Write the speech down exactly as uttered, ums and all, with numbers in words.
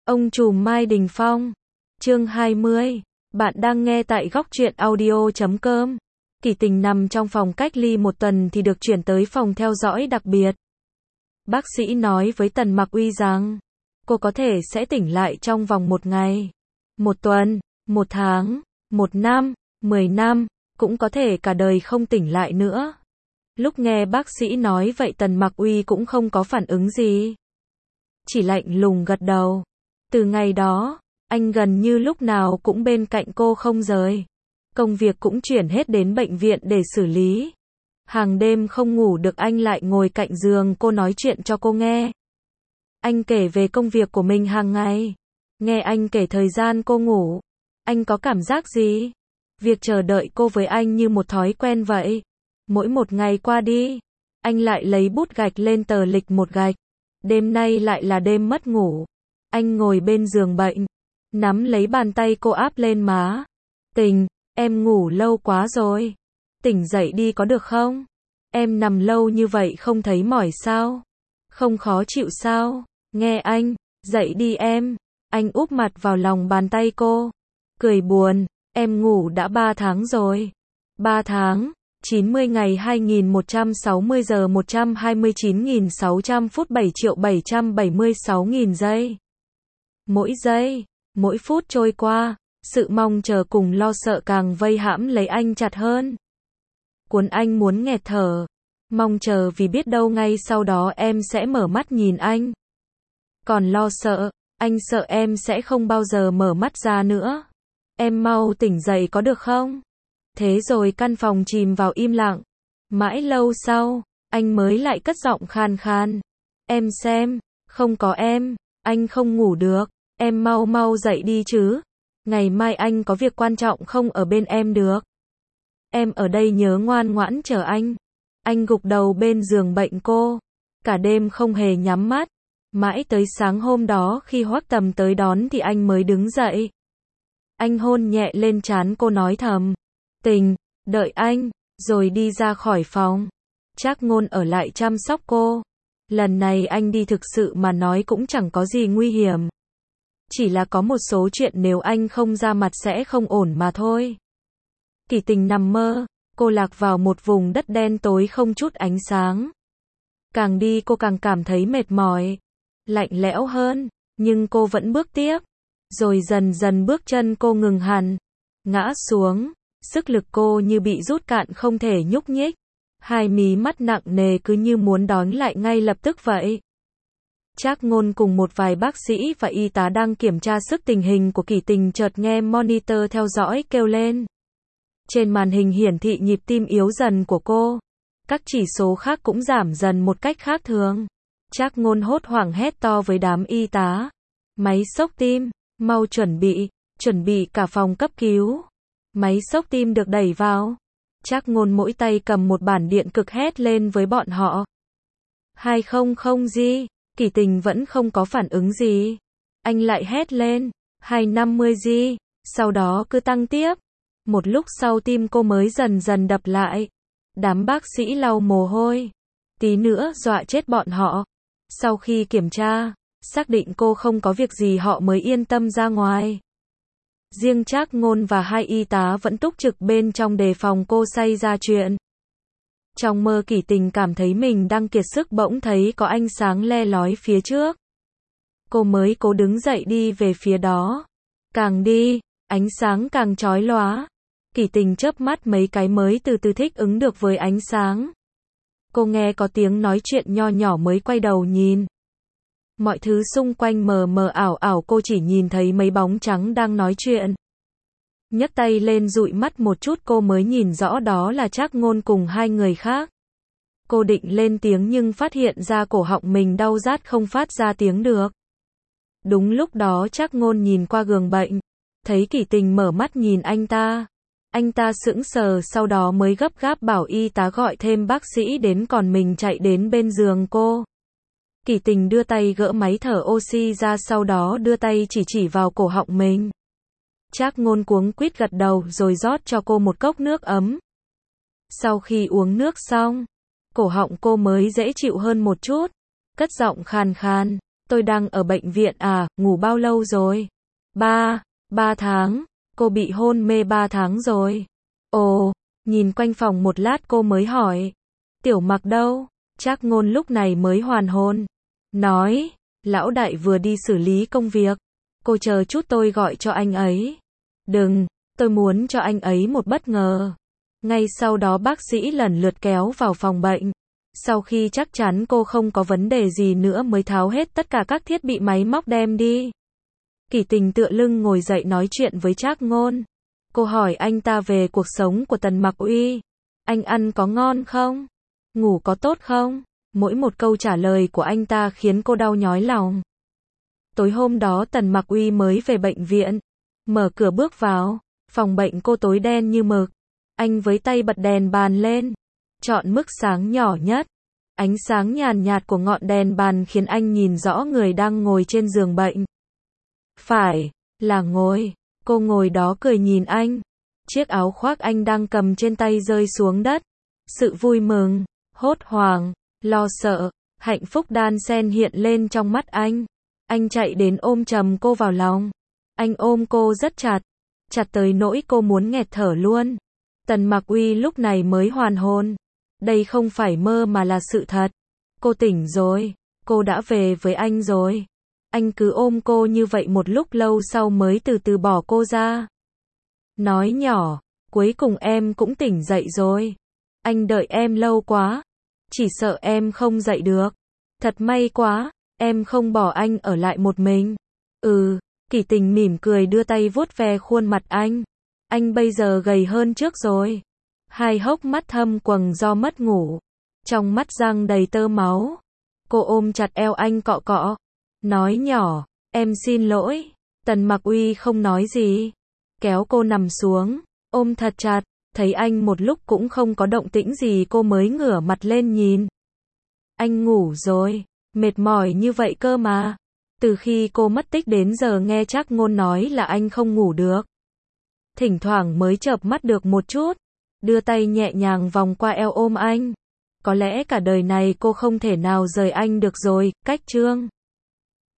Ông trùm Mai Đình Phong. Chương hai mươi. Bạn đang nghe tại góc truyện audio chấm com. Kỷ Tình nằm trong phòng cách ly một tuần thì được chuyển tới phòng theo dõi đặc biệt. Bác sĩ nói với Tần Mặc Uy rằng, cô có thể sẽ tỉnh lại trong vòng một ngày, một tuần, một tháng, một năm, mười năm, cũng có thể cả đời không tỉnh lại nữa. Lúc nghe bác sĩ nói vậy Tần Mặc Uy cũng không có phản ứng gì. Chỉ lạnh lùng gật đầu. Từ ngày đó, anh gần như lúc nào cũng bên cạnh cô không rời. Công việc cũng chuyển hết đến bệnh viện để xử lý. Hàng đêm không ngủ được anh lại ngồi cạnh giường cô nói chuyện cho cô nghe. Anh kể về công việc của mình hàng ngày. Nghe anh kể thời gian cô ngủ. Anh có cảm giác gì? Việc chờ đợi cô với anh như một thói quen vậy. Mỗi một ngày qua đi, anh lại lấy bút gạch lên tờ lịch một gạch. Đêm nay lại là đêm mất ngủ. Anh ngồi bên giường bệnh, nắm lấy bàn tay cô áp lên má. Tình, em ngủ lâu quá rồi. Tỉnh dậy đi có được không? Em nằm lâu như vậy không thấy mỏi sao? Không khó chịu sao? Nghe anh, dậy đi em. Anh úp mặt vào lòng bàn tay cô. Cười buồn, em ngủ đã ba tháng rồi. ba tháng, chín mươi ngày hai nghìn một trăm sáu mươi giờ một trăm hai mươi chín nghìn sáu trăm phút bảy triệu bảy trăm bảy mươi sáu nghìn giây. Mỗi giây, mỗi phút trôi qua, sự mong chờ cùng lo sợ càng vây hãm lấy anh chặt hơn. Cuốn anh muốn nghẹt thở. Mong chờ vì biết đâu ngay sau đó em sẽ mở mắt nhìn anh. Còn lo sợ, anh sợ em sẽ không bao giờ mở mắt ra nữa. Em mau tỉnh dậy có được không? Thế rồi căn phòng chìm vào im lặng. Mãi lâu sau, anh mới lại cất giọng khan khan. Em xem, không có em, anh không ngủ được. Em mau mau dậy đi chứ. Ngày mai anh có việc quan trọng không ở bên em được. Em ở đây nhớ ngoan ngoãn chờ anh. Anh gục đầu bên giường bệnh cô. Cả đêm không hề nhắm mắt. Mãi tới sáng hôm đó khi Hoắc Tầm tới đón thì anh mới đứng dậy. Anh hôn nhẹ lên trán cô nói thầm. Tình, đợi anh, rồi đi ra khỏi phòng. Trác Ngôn ở lại chăm sóc cô. Lần này anh đi thực sự mà nói cũng chẳng có gì nguy hiểm. Chỉ là có một số chuyện nếu anh không ra mặt sẽ không ổn mà thôi. Kỷ Tình nằm mơ, cô lạc vào một vùng đất đen tối không chút ánh sáng. Càng đi cô càng cảm thấy mệt mỏi, lạnh lẽo hơn, nhưng cô vẫn bước tiếp. Rồi dần dần bước chân cô ngừng hẳn, ngã xuống, sức lực cô như bị rút cạn không thể nhúc nhích. Hai mí mắt nặng nề cứ như muốn đón lại ngay lập tức vậy. Trác Ngôn cùng một vài bác sĩ và y tá đang kiểm tra sức tình hình của Kỷ Tình chợt nghe monitor theo dõi kêu lên. Trên màn hình hiển thị nhịp tim yếu dần của cô. Các chỉ số khác cũng giảm dần một cách khác thường. Trác Ngôn hốt hoảng hét to với đám y tá. Máy xốc tim, mau chuẩn bị, chuẩn bị cả phòng cấp cứu. Máy xốc tim được đẩy vào. Trác Ngôn mỗi tay cầm một bản điện cực hét lên với bọn họ. hai trăm gì? Kỷ Tình vẫn không có phản ứng gì. Anh lại hét lên. hai trăm năm mươi gì? Sau đó cứ tăng tiếp. Một lúc sau tim cô mới dần dần đập lại. Đám bác sĩ lau mồ hôi. Tí nữa dọa chết bọn họ. Sau khi kiểm tra, xác định cô không có việc gì họ mới yên tâm ra ngoài. Riêng Trác Ngôn và hai y tá vẫn túc trực bên trong đề phòng cô xảy ra chuyện. Trong mơ Kỷ Tình cảm thấy mình đang kiệt sức bỗng thấy có ánh sáng le lói phía trước. Cô mới cố đứng dậy đi về phía đó. Càng đi, ánh sáng càng chói lóa. Kỷ Tình chớp mắt mấy cái mới từ từ thích ứng được với ánh sáng. Cô nghe có tiếng nói chuyện nho nhỏ mới quay đầu nhìn. Mọi thứ xung quanh mờ mờ ảo ảo cô chỉ nhìn thấy mấy bóng trắng đang nói chuyện. Nhấc tay lên dụi mắt một chút cô mới nhìn rõ đó là Trác Ngôn cùng hai người khác. Cô định lên tiếng nhưng phát hiện ra cổ họng mình đau rát không phát ra tiếng được. Đúng lúc đó Trác Ngôn nhìn qua giường bệnh, thấy Kỷ Tình mở mắt nhìn anh ta. Anh ta sững sờ sau đó mới gấp gáp bảo y tá gọi thêm bác sĩ đến còn mình chạy đến bên giường cô. Kỷ Tình đưa tay gỡ máy thở oxy ra sau đó đưa tay chỉ chỉ vào cổ họng mình. Trác Ngôn cuống quýt gật đầu rồi rót cho cô một cốc nước ấm. Sau khi uống nước xong, cổ họng cô mới dễ chịu hơn một chút. Cất giọng khàn khàn, Tôi đang ở bệnh viện à, ngủ bao lâu rồi? Ba, ba tháng. Cô bị hôn mê ba tháng rồi. Ồ, nhìn quanh phòng một lát cô mới hỏi. Tiểu Mặc đâu? Trác Ngôn lúc này mới hoàn hồn. Nói, lão đại vừa đi xử lý công việc. Cô chờ chút tôi gọi cho anh ấy. Đừng, tôi muốn cho anh ấy một bất ngờ. Ngay sau đó bác sĩ lần lượt kéo vào phòng bệnh. Sau khi chắc chắn cô không có vấn đề gì nữa mới tháo hết tất cả các thiết bị máy móc đem đi. Kỷ Tình tựa lưng ngồi dậy nói chuyện với Trác Ngôn. Cô hỏi anh ta về cuộc sống của Tần Mặc Uy. Anh ăn có ngon không? Ngủ có tốt không? Mỗi một câu trả lời của anh ta khiến cô đau nhói lòng. Tối hôm đó Tần Mặc Uy mới về bệnh viện. Mở cửa bước vào. Phòng bệnh cô tối đen như mực. Anh với tay bật đèn bàn lên. Chọn mức sáng nhỏ nhất. Ánh sáng nhàn nhạt của ngọn đèn bàn khiến anh nhìn rõ người đang ngồi trên giường bệnh. Phải, là ngồi. Cô ngồi đó cười nhìn anh. Chiếc áo khoác anh đang cầm trên tay rơi xuống đất. Sự vui mừng, hốt hoảng, lo sợ, hạnh phúc đan xen hiện lên trong mắt anh. Anh chạy đến ôm chầm cô vào lòng. Anh ôm cô rất chặt. Chặt tới nỗi cô muốn nghẹt thở luôn. Tần Mặc Uy lúc này mới hoàn hồn. Đây không phải mơ mà là sự thật. Cô tỉnh rồi. Cô đã về với anh rồi. Anh cứ ôm cô như vậy một lúc lâu sau mới từ từ bỏ cô ra. Nói nhỏ, cuối cùng em cũng tỉnh dậy rồi. Anh đợi em lâu quá. Chỉ sợ em không dậy được. Thật may quá, em không bỏ anh ở lại một mình. Ừ, Kỷ Tình mỉm cười đưa tay vuốt ve khuôn mặt anh. Anh bây giờ gầy hơn trước rồi. Hai hốc mắt thâm quầng do mất ngủ. Trong mắt răng đầy tơ máu. Cô ôm chặt eo anh cọ cọ. Nói nhỏ, em xin lỗi. Tần Mặc Uy không nói gì. Kéo cô nằm xuống, ôm thật chặt. Thấy anh một lúc cũng không có động tĩnh gì cô mới ngửa mặt lên nhìn. Anh ngủ rồi, mệt mỏi như vậy cơ mà. Từ khi cô mất tích đến giờ nghe Trác Ngôn nói là anh không ngủ được. Thỉnh thoảng mới chợp mắt được một chút. Đưa tay nhẹ nhàng vòng qua eo ôm anh. Có lẽ cả đời này cô không thể nào rời anh được rồi, cách chương.